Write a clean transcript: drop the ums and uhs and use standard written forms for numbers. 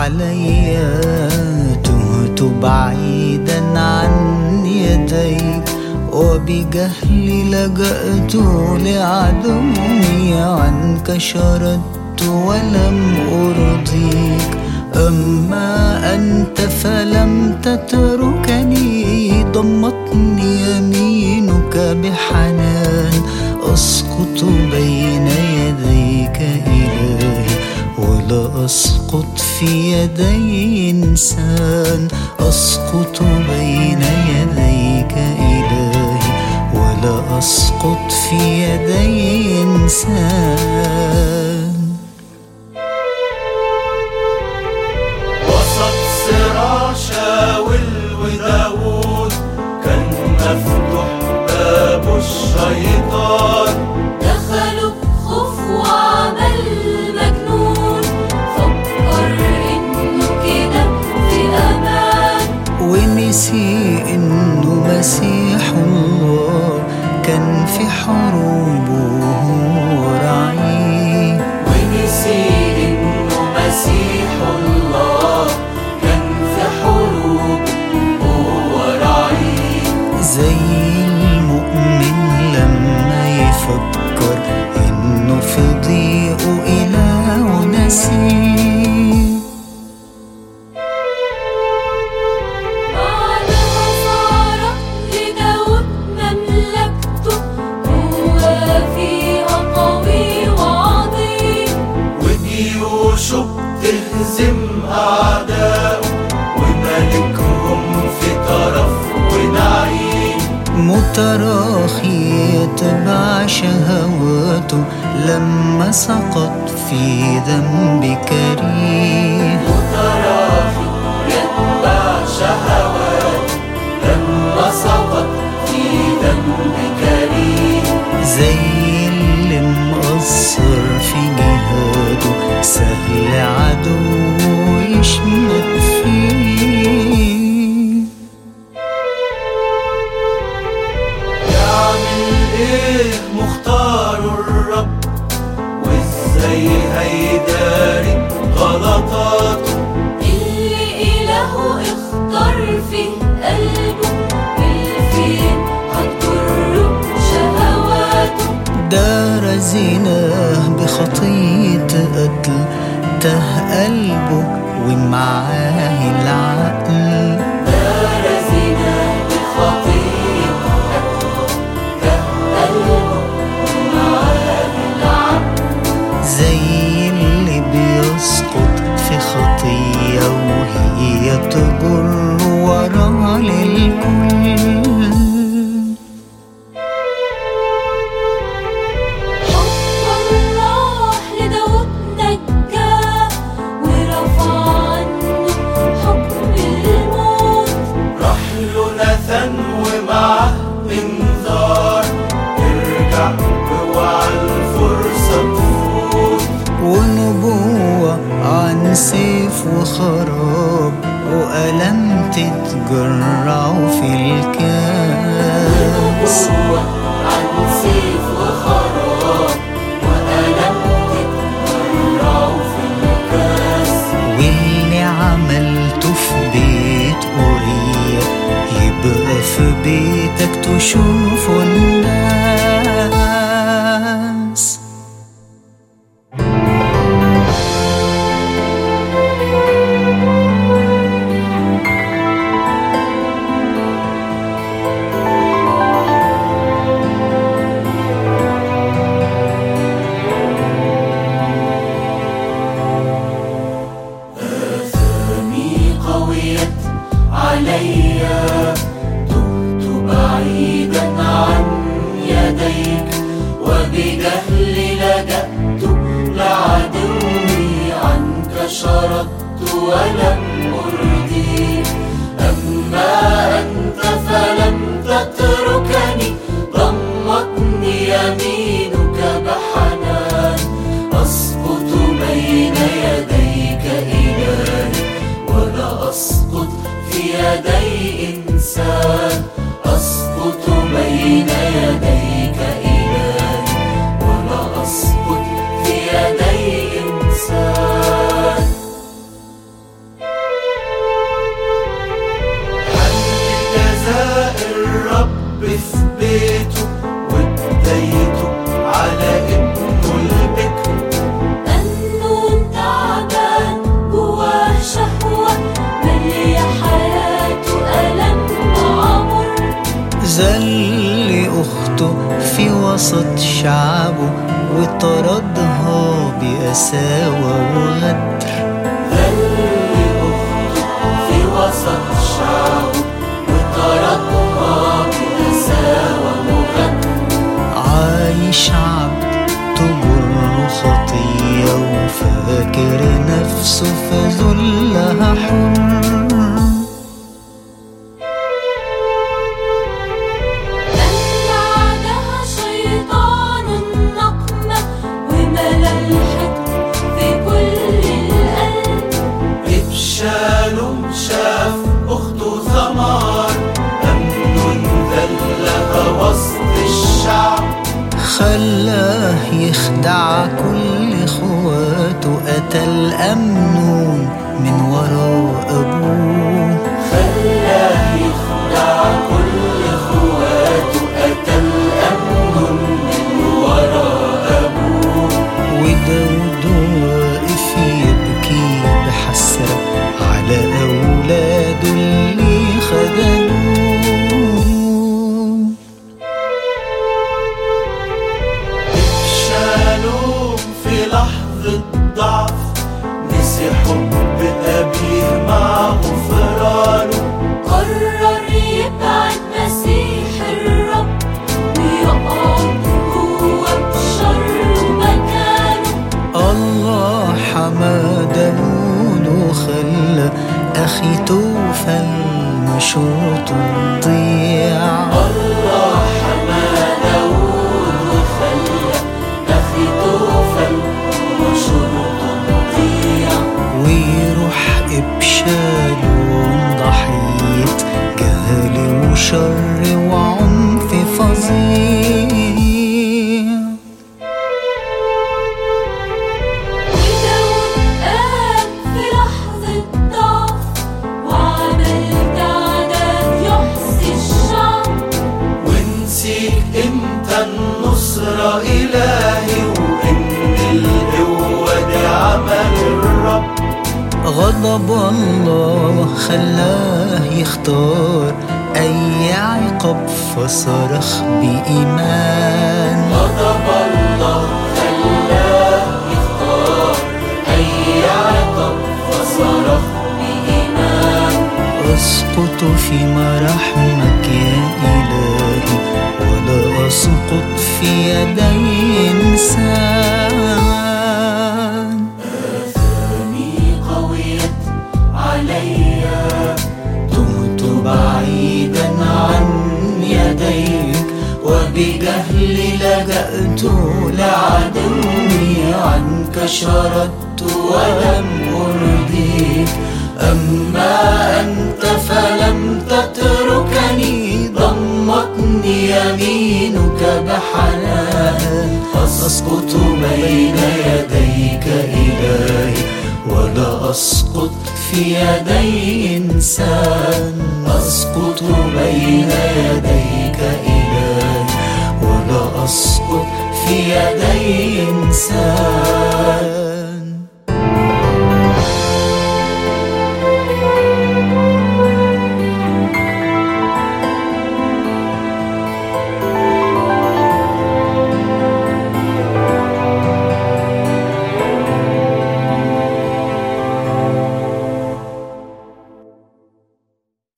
علي، تهت بعيدا عن يديك، وبجهلي لجأت لعدوي، عنك شردت ولم أرضيك. أما أنت فلم تتركني، ضمتني يمينك بحنان. أسقط بين يديك إلهي، ولا أسقط في يدي إنسان. أسقط بين يديك إلهي، ولا أسقط في يدي إنسان. وسط صراع شاول وداود، كان مفتوح باب الشيطان. دخلوا بخوف وعمل مجنون، فكر إنه كده في أمان، ونسي إنه مسيح الله كان في حروبه رعيه. ونسي إنه مسيح الله كان في حروبه ورعيه. زي المؤمن لما يفكر إنه في ضيقه إله نسيه. بعدها صارت لداود مملكته، هو فيها قوي وعظيم، وجيوشه بتهزم أعداءه، وملكهم في طرف ونعيم. متراخي يتبع شهواته، لما سقط في ذنب كريه. متراخي يتبع شهواته، لما سقط في ذنب كريم. زي اللي مقصر في جهاده، سهل عدو يشمت فيه. يعمل ايه مختار الرب، وازاي هيداري غلطاته؟ اللي إلهه اختار في قلبه، بالفين هتجره شهواته. دار زناه بخطية قتل، تاه قلبه ومعاه العقل. دار زناه بخطية قتل، تاه قلبه ومعاه العقل. زي اللي بيسقط في خطية، وهي تجر وراه للكل. حب الله لداود نجاه، ورفع عنه حكم الموت. راح له ناثان ومعه انذار، ارجع واوعى الفرصة تفوت. ونبوة عن سيف وخراب، وألم تتجرع في الكاس. نبوة عن سيف وخراب، وألم تتجرع في الكاس. واللي عملته في بيت أوريا، يبقى في بيتك تشوفه الناس. قويت عليا، تهت بعيدا عن يديك، وبجهلي لجأت لعدوي، عنك شردت ولم أرضيك. أما أنت فلم تتركني، ضمتني يمينك بحنان. أسقط بين يديك إلهي، ولا أسقط في يدي إنسان. أسقط بين يديك إلهي، ولا أسقط في يدي إنسان. حبيته واديته على ابنه البكر. أنه تعبان جواه شهوة مالية حياته ألم وعمر. ذل أخته في وسط شعبه وطردها بقساوة وغدر. في وسط شعبه وطردها بقساوة وغدر. عايش عبد تجر خطية وفاكر نفسه في ذلها حر. بعدها شيطان النقمة وملا الحقد في كل القلب. ابشالوم شاف أخته ثمار، أمنون ذلها وسط الشعب. خلاه يخدع كل اخواته، قتل أمنون من وراء أبوه. خلاه يخدع كل اخواته، قتل أمنون من وراء أبوه. وداود واقف يبكي بحسرة على أولاده اللي خذلوه. ابشالوم في لحظة ضعف نسي حب أبيه مع غفرانه. قرر يبعد مسيح الرب ويقعد هو بشر مكانه. الله حمى داود وخلى أخي توفل مشورته تضيع. الله حمى داود وخلى أخي توفل وشرطه تضيع. ويروح إبشالوم ضحية جهل وشر وعنف فظيع. وداود قام في لحظة ضعف وعمل تعداد يحصي الشعب. ونسيك امتى النصرة إلهي وإن القوة دي عمل الرب. غضب الله خلاه يختار أي عقاب فصرخ بإيمان. غضب الله خلاه يختار أي عقاب فصرخ بإيمان. أسقط في مراحمك يا إلهي ولا أسقط في يدي إنسان. آثامي قويت عليا، تهت بعيدا عن يديك وبجهلي لجأت لعدوي. عنك شردت ولم أرضيك، أما أنت فلم تتركني. ضمتني يمينك بحنان، أسقط بين يديك إلهي ولا أسقط في يدي إنسان. أسقط بين يديك إلهي ولا أسقط في يدي إنسان.